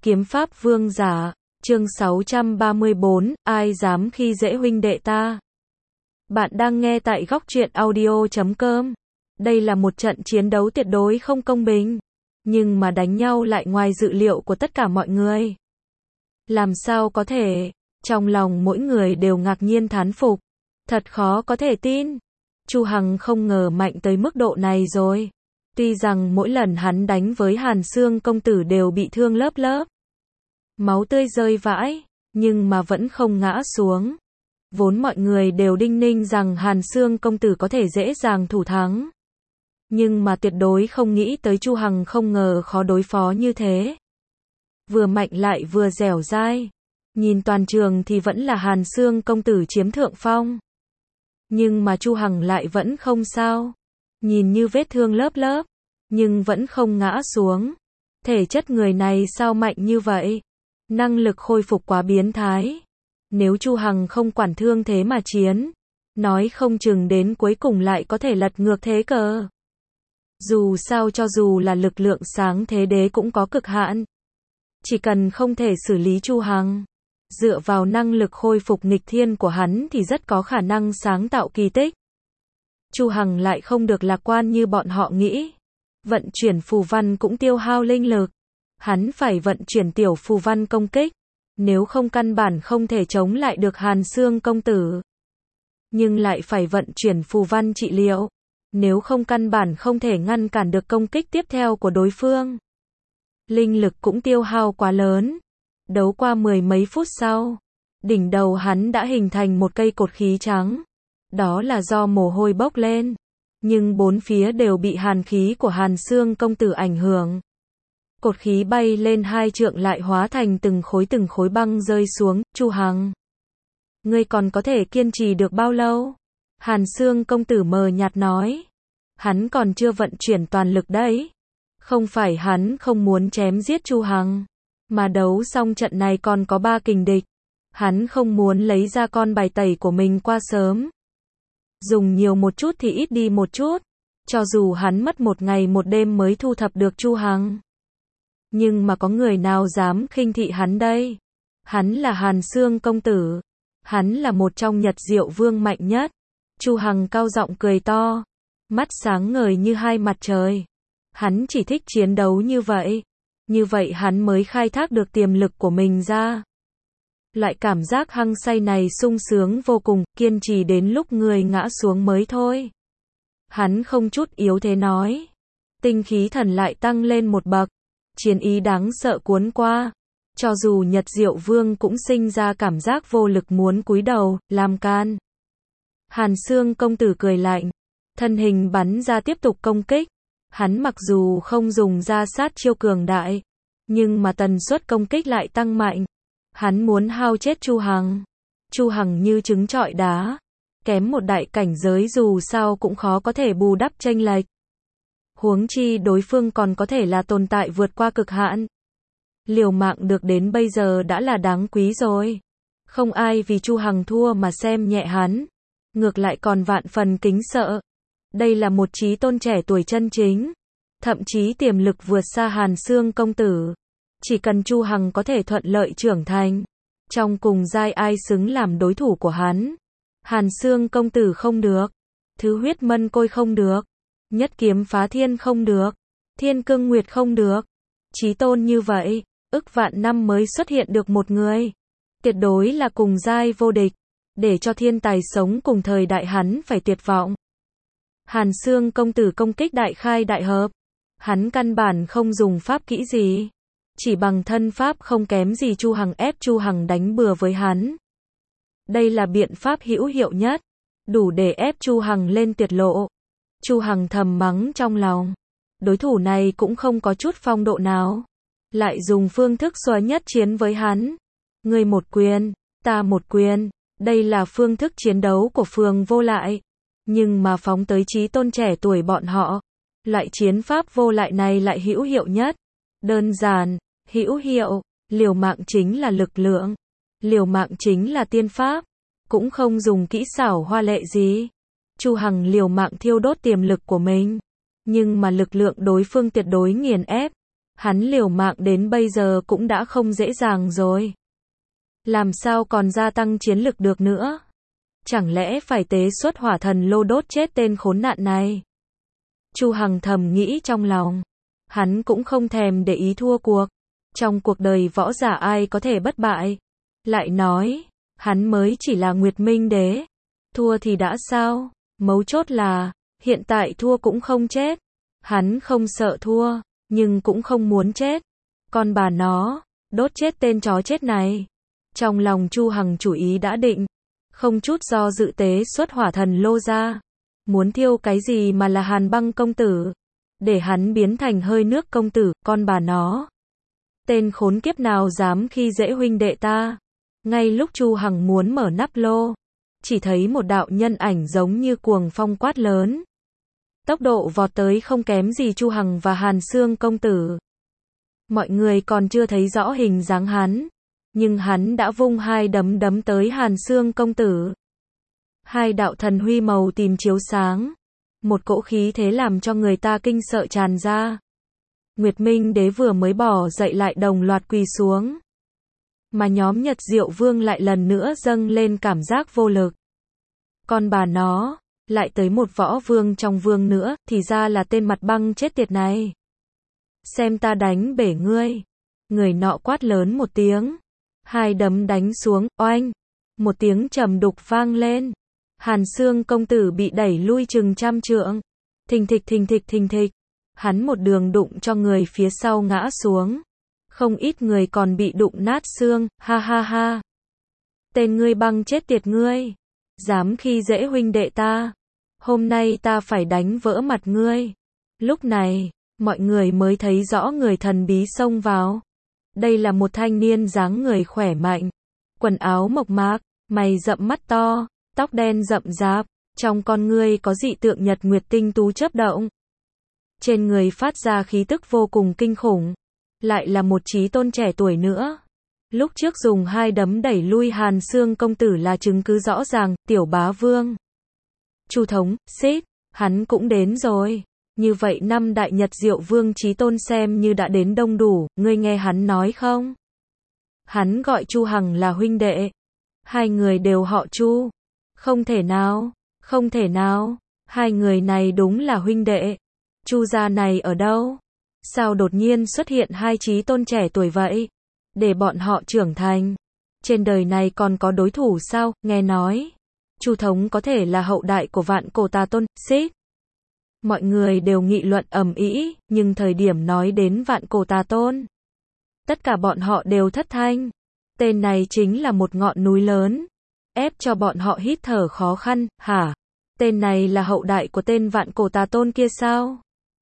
Kiếm pháp vương giả, chương 634, ai dám khi dễ huynh đệ ta. Bạn đang nghe tại góc truyện audio.com. Đây là một trận chiến đấu tuyệt đối không công bình, nhưng mà đánh nhau lại ngoài dự liệu của tất cả mọi người. Làm sao có thể? Trong lòng mỗi người đều ngạc nhiên thán phục. Thật khó có thể tin. Chu Hằng không ngờ mạnh tới mức độ này rồi. Tuy rằng mỗi lần hắn đánh với Hàn Xương công tử đều bị thương lớp lớp, máu tươi rơi vãi, nhưng mà vẫn không ngã xuống. Vốn mọi người đều đinh ninh rằng Hàn Xương công tử có thể dễ dàng thủ thắng, nhưng mà tuyệt đối không nghĩ tới Chu Hằng không ngờ khó đối phó như thế. Vừa mạnh lại vừa dẻo dai. Nhìn toàn trường thì vẫn là Hàn Xương công tử chiếm thượng phong, nhưng mà Chu Hằng lại vẫn không sao. Nhìn như vết thương lớp lớp, nhưng vẫn không ngã xuống. Thể chất người này sao mạnh như vậy? Năng lực khôi phục quá biến thái. Nếu Chu Hằng không quản thương thế mà chiến, nói không chừng đến cuối cùng lại có thể lật ngược thế cờ. Dù sao cho dù là lực lượng sáng thế đế cũng có cực hạn. Chỉ cần không thể xử lý Chu Hằng, dựa vào năng lực khôi phục nghịch thiên của hắn thì rất có khả năng sáng tạo kỳ tích. Chu Hằng lại không được lạc quan như bọn họ nghĩ. Vận chuyển phù văn cũng tiêu hao linh lực. Hắn phải vận chuyển tiểu phù văn công kích, nếu không căn bản không thể chống lại được Hàn Xương công tử. Nhưng lại phải vận chuyển phù văn trị liệu, nếu không căn bản không thể ngăn cản được công kích tiếp theo của đối phương. Linh lực cũng tiêu hao quá lớn. Đấu qua mười mấy phút sau, đỉnh đầu hắn đã hình thành một cây cột khí trắng. Đó là do mồ hôi bốc lên, nhưng bốn phía đều bị hàn khí của Hàn Xương công tử ảnh hưởng. Cột khí bay lên 2 trượng lại hóa thành từng khối băng rơi xuống. Chu Hằng, ngươi còn có thể kiên trì được bao lâu? Hàn Xương công tử mờ nhạt nói. Hắn còn chưa vận chuyển toàn lực đấy. Không phải hắn không muốn chém giết Chu Hằng, mà đấu xong trận này còn có 3 kình địch. Hắn không muốn lấy ra con bài tẩy của mình qua sớm. Dùng nhiều một chút thì ít đi một chút. Cho dù hắn mất 1 ngày 1 đêm mới thu thập được Chu Hằng, nhưng mà có người nào dám khinh thị hắn đây? Hắn là Hàn Xương công tử. Hắn là một trong Nhật Diệu Vương mạnh nhất. Chu Hằng cao giọng cười to, mắt sáng ngời như 2 mặt trời. Hắn chỉ thích chiến đấu như vậy. Như vậy hắn mới khai thác được tiềm lực của mình ra. Loại cảm giác hăng say này sung sướng vô cùng, kiên trì đến lúc người ngã xuống mới thôi. Hắn không chút yếu thế nói. Tinh khí thần lại tăng lên một bậc. Chiến ý đáng sợ cuốn qua. Cho dù Nhật Diệu Vương cũng sinh ra cảm giác vô lực muốn cúi đầu, làm can. Hàn Xương công tử cười lạnh. Thân hình bắn ra tiếp tục công kích. Hắn mặc dù không dùng ra sát chiêu cường đại, nhưng mà tần suất công kích lại tăng mạnh. Hắn muốn hao chết Chu Hằng. Chu Hằng như trứng trọi đá. Kém một đại cảnh giới dù sao cũng khó có thể bù đắp chênh lệch. Huống chi đối phương còn có thể là tồn tại vượt qua cực hạn. Liều mạng được đến bây giờ đã là đáng quý rồi. Không ai vì Chu Hằng thua mà xem nhẹ hắn. Ngược lại còn vạn phần kính sợ. Đây là một chí tôn trẻ tuổi chân chính. Thậm chí tiềm lực vượt xa Hàn Xương công tử. Chỉ cần Chu Hằng có thể thuận lợi trưởng thành, trong cùng giai ai xứng làm đối thủ của hắn? Hàn Xương công tử không được. Thứ huyết mân côi không được. Nhất kiếm phá thiên không được. Thiên cương nguyệt không được. Chí tôn như vậy, ức vạn năm mới xuất hiện được một người. Tuyệt đối là cùng giai vô địch. Để cho thiên tài sống cùng thời đại hắn phải tuyệt vọng. Hàn Xương công tử công kích đại khai đại hợp. Hắn căn bản không dùng pháp kỹ gì. Chỉ bằng thân pháp không kém gì Chu Hằng ép Chu Hằng đánh bừa với hắn. Đây là biện pháp hữu hiệu nhất, đủ để ép Chu Hằng lên tuyệt lộ. Chu Hằng thầm mắng trong lòng. Đối thủ này cũng không có chút phong độ nào. Lại dùng phương thức xóa nhất chiến với hắn. Ngươi một quyền, ta một quyền. Đây là phương thức chiến đấu của Phường Vô Lại. Nhưng mà phóng tới chí tôn trẻ tuổi bọn họ, loại chiến pháp vô lại này lại hữu hiệu nhất. Đơn giản, hữu hiệu, liều mạng chính là lực lượng. Liều mạng chính là tiên pháp. Cũng không dùng kỹ xảo hoa lệ gì. Chu Hằng liều mạng thiêu đốt tiềm lực của mình. Nhưng mà lực lượng đối phương tuyệt đối nghiền ép. Hắn liều mạng đến bây giờ cũng đã không dễ dàng rồi. Làm sao còn gia tăng chiến lực được nữa? Chẳng lẽ phải tế xuất hỏa thần lô đốt chết tên khốn nạn này? Chu Hằng thầm nghĩ trong lòng. Hắn cũng không thèm để ý thua cuộc. Trong cuộc đời võ giả ai có thể bất bại? Lại nói, hắn mới chỉ là Nguyệt Minh Đế. Thua thì đã sao? Mấu chốt là, hiện tại thua cũng không chết. Hắn không sợ thua, nhưng cũng không muốn chết. Con bà nó, đốt chết tên chó chết này. Trong lòng Chu Hằng chủ ý đã định. Không chút do dự tế xuất hỏa thần lô ra. Muốn thiêu cái gì mà là Hàn Băng công tử. Để hắn biến thành hơi nước công tử, con bà nó. Tên khốn kiếp nào dám khi dễ huynh đệ ta. Ngay lúc Chu Hằng muốn mở nắp lô, chỉ thấy một đạo nhân ảnh giống như cuồng phong quát lớn. Tốc độ vọt tới không kém gì Chu Hằng và Hàn Xương công tử. Mọi người còn chưa thấy rõ hình dáng hắn, nhưng hắn đã vung hai đấm đấm tới Hàn Xương công tử. Hai đạo thần huy màu tím chiếu sáng, một cỗ khí thế làm cho người ta kinh sợ tràn ra. Nguyệt Minh Đế vừa mới bỏ dậy lại đồng loạt quỳ xuống. Mà nhóm Nhật Diệu Vương lại lần nữa dâng lên cảm giác vô lực. Con bà nó, lại tới một võ vương trong vương nữa, thì ra là tên mặt băng chết tiệt này. Xem ta đánh bể ngươi. Người nọ quát lớn một tiếng. Hai đấm đánh xuống, oanh. Một tiếng trầm đục vang lên. Hàn Xương công tử bị đẩy lui chừng trăm trượng. Thình thịch thình thịch thình thịch. Hắn một đường đụng cho người phía sau ngã xuống. Không ít người còn bị đụng nát xương, ha ha ha. Tên ngươi băng chết tiệt ngươi. Dám khi dễ huynh đệ ta. Hôm nay ta phải đánh vỡ mặt ngươi. Lúc này, mọi người mới thấy rõ người thần bí xông vào. Đây là một thanh niên dáng người khỏe mạnh. Quần áo mộc mạc, mày rậm mắt to, tóc đen rậm rạp. Trong con ngươi có dị tượng nhật nguyệt tinh tú chớp động. Trên người phát ra khí tức vô cùng kinh khủng. Lại là một chí tôn trẻ tuổi nữa. Lúc trước dùng hai đấm đẩy lui Hàn Xương công tử là chứng cứ rõ ràng, Tiểu Bá Vương. Chu thống, xít, hắn cũng đến rồi. Như vậy năm đại Nhật Diệu Vương chí tôn xem như đã đến đông đủ, ngươi nghe hắn nói không? Hắn gọi Chu Hằng là huynh đệ. Hai người đều họ Chu. Không thể nào, không thể nào, hai người này đúng là huynh đệ. Chu gia này ở đâu? Sao đột nhiên xuất hiện hai chí tôn trẻ tuổi vậy? Để bọn họ trưởng thành. Trên đời này còn có đối thủ sao? Nghe nói Chu thống có thể là hậu đại của Vạn Cổ Tà Tôn, xít. Mọi người đều nghị luận ầm ĩ, nhưng thời điểm nói đến Vạn Cổ Tà Tôn, tất cả bọn họ đều thất thanh. Tên này chính là một ngọn núi lớn, ép cho bọn họ hít thở khó khăn, hả? Tên này là hậu đại của tên Vạn Cổ Tà Tôn kia sao?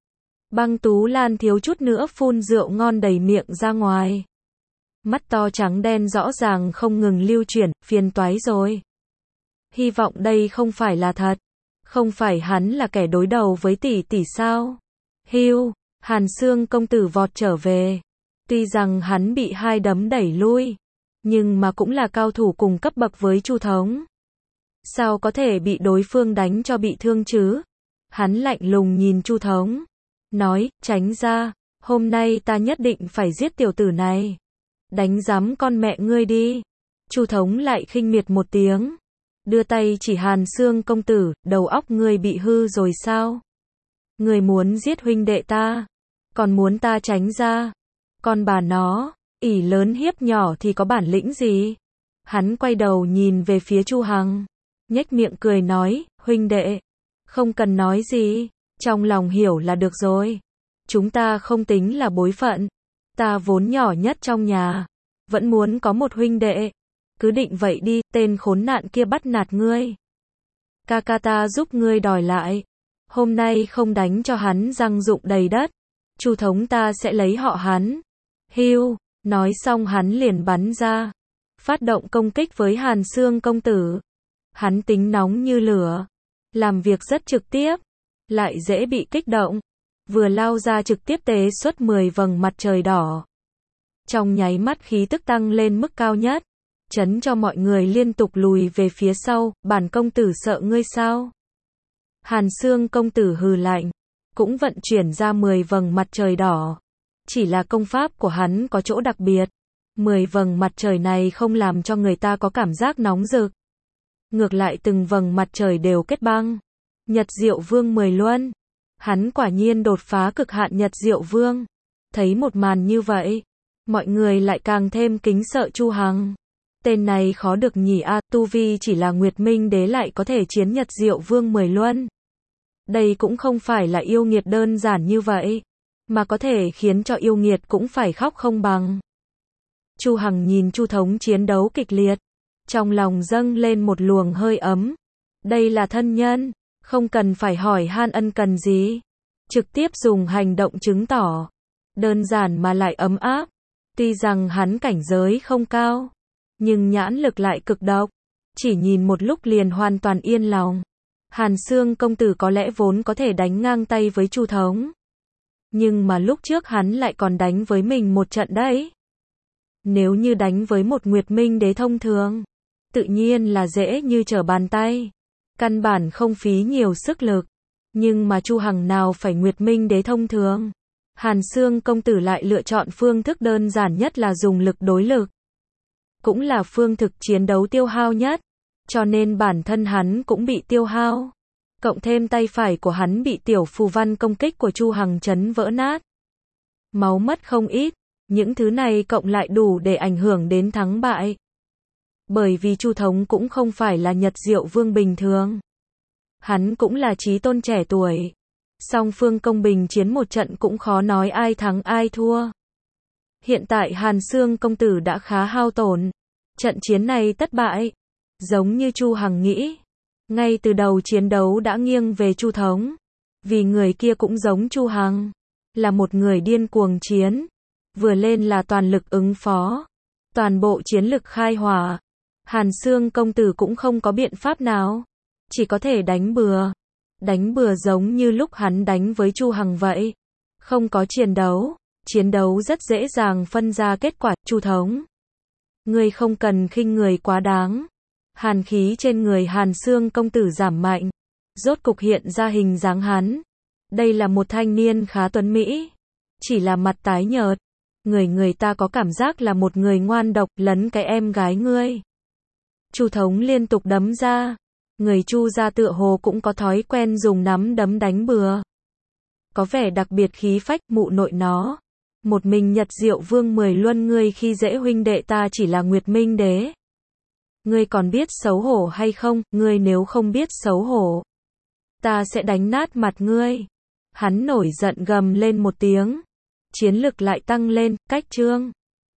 Băng Tú Lan thiếu chút nữa phun rượu ngon đầy miệng ra ngoài. Mắt to trắng đen rõ ràng không ngừng lưu chuyển, phiền toái rồi. Hy vọng đây không phải là thật. Không phải hắn là kẻ đối đầu với tỷ tỷ sao? Hiu, Hàn Xương công tử vọt trở về. Tuy rằng hắn bị hai đấm đẩy lui, nhưng mà cũng là cao thủ cùng cấp bậc với Chu thống. Sao có thể bị đối phương đánh cho bị thương chứ? Hắn lạnh lùng nhìn Chu thống, nói, tránh ra, hôm nay ta nhất định phải giết tiểu tử này. Đánh giám con mẹ ngươi đi. Chu thống lại khinh miệt một tiếng, đưa tay chỉ Hàn Xương công tử, đầu óc ngươi bị hư rồi sao? Ngươi muốn giết huynh đệ ta, còn muốn ta tránh ra. Con bà nó, ỷ lớn hiếp nhỏ thì có bản lĩnh gì? Hắn quay đầu nhìn về phía Chu Hằng, nhếch miệng cười nói, huynh đệ, không cần nói gì, trong lòng hiểu là được rồi. Chúng ta không tính là bối phận. Ta vốn nhỏ nhất trong nhà, vẫn muốn có một huynh đệ. Cứ định vậy đi, tên khốn nạn kia bắt nạt ngươi. Ca ca ta giúp ngươi đòi lại. Hôm nay không đánh cho hắn răng rụng đầy đất, Chu thống ta sẽ lấy họ hắn. Hiu, nói xong hắn liền bắn ra, phát động công kích với Hàn Xương công tử. Hắn tính nóng như lửa, làm việc rất trực tiếp, lại dễ bị kích động. Vừa lao ra trực tiếp tế xuất 10 vầng mặt trời đỏ. Trong nháy mắt khí tức tăng lên mức cao nhất, chấn cho mọi người liên tục lùi về phía sau. Bản công tử sợ ngươi sao? Hàn Xương công tử hừ lạnh, cũng vận chuyển ra 10 vầng mặt trời đỏ. Chỉ là công pháp của hắn có chỗ đặc biệt. 10 vầng mặt trời này không làm cho người ta có cảm giác nóng rực. Ngược lại từng vầng mặt trời đều kết băng. Nhật Diệu Vương 10 luân. Hắn quả nhiên đột phá cực hạn Nhật Diệu Vương. Thấy một màn như vậy, mọi người lại càng thêm kính sợ Chu Hằng. Tên này khó được nhỉ a, tu vi chỉ là Nguyệt Minh Đế lại có thể chiến Nhật Diệu Vương 10 luân. Đây cũng không phải là yêu nghiệt đơn giản như vậy, mà có thể khiến cho yêu nghiệt cũng phải khóc không bằng. Chu Hằng nhìn Chu Thống chiến đấu kịch liệt, trong lòng dâng lên một luồng hơi ấm. Đây là thân nhân, không cần phải hỏi han ân cần gì, trực tiếp dùng hành động chứng tỏ. Đơn giản mà lại ấm áp. Tuy rằng hắn cảnh giới không cao, nhưng nhãn lực lại cực độc. Chỉ nhìn một lúc liền hoàn toàn yên lòng. Hàn Xương công tử có lẽ vốn có thể đánh ngang tay với Chu Thống. Nhưng mà lúc trước hắn lại còn đánh với mình một trận đấy. Nếu như đánh với một Nguyệt Minh Đế thông thường, tự nhiên là dễ như trở bàn tay. Căn bản không phí nhiều sức lực. Nhưng mà Chu Hằng nào phải Nguyệt Minh Đế thông thường. Hàn Xương công tử lại lựa chọn phương thức đơn giản nhất là dùng lực đối lực. Cũng là phương thức chiến đấu tiêu hao nhất. Cho nên bản thân hắn cũng bị tiêu hao. Cộng thêm tay phải của hắn bị tiểu phù văn công kích của Chu Hằng chấn vỡ nát. Máu mất không ít. Những thứ này cộng lại đủ để ảnh hưởng đến thắng bại. Bởi vì Chu Thống cũng không phải là Nhật Diệu Vương bình thường. Hắn cũng là chí tôn trẻ tuổi. Song phương công bình chiến một trận cũng khó nói ai thắng ai thua. Hiện tại Hàn Xương công tử đã khá hao tổn. Trận chiến này thất bại. Giống như Chu Hằng nghĩ. Ngay từ đầu chiến đấu đã nghiêng về Chu Thống. Vì người kia cũng giống Chu Hằng. Là một người điên cuồng chiến. Vừa lên là toàn lực ứng phó. Toàn bộ chiến lực khai hỏa. Hàn Xương công tử cũng không có biện pháp nào. Chỉ có thể đánh bừa. Đánh bừa giống như lúc hắn đánh với Chu Hằng vậy. Không có chiến đấu. Chiến đấu rất dễ dàng phân ra kết quả. Chu Thống, ngươi không cần khinh người quá đáng. Hàn khí trên người Hàn Xương công tử giảm mạnh. Rốt cục hiện ra hình dáng hắn. Đây là một thanh niên khá tuấn mỹ. Chỉ là mặt tái nhợt. Người ta có cảm giác là một người ngoan độc lấn cái em gái ngươi. Chu Thống liên tục đấm ra. Người Chu gia tựa hồ cũng có thói quen dùng nắm đấm đánh bừa. Có vẻ đặc biệt khí phách, mụ nội nó. Một mình Nhật Diệu Vương 10 luân ngươi khi dễ huynh đệ ta chỉ là Nguyệt Minh Đế. Ngươi còn biết xấu hổ hay không? Ngươi nếu không biết xấu hổ, ta sẽ đánh nát mặt ngươi. Hắn nổi giận gầm lên một tiếng. Chiến lực lại tăng lên, cách chương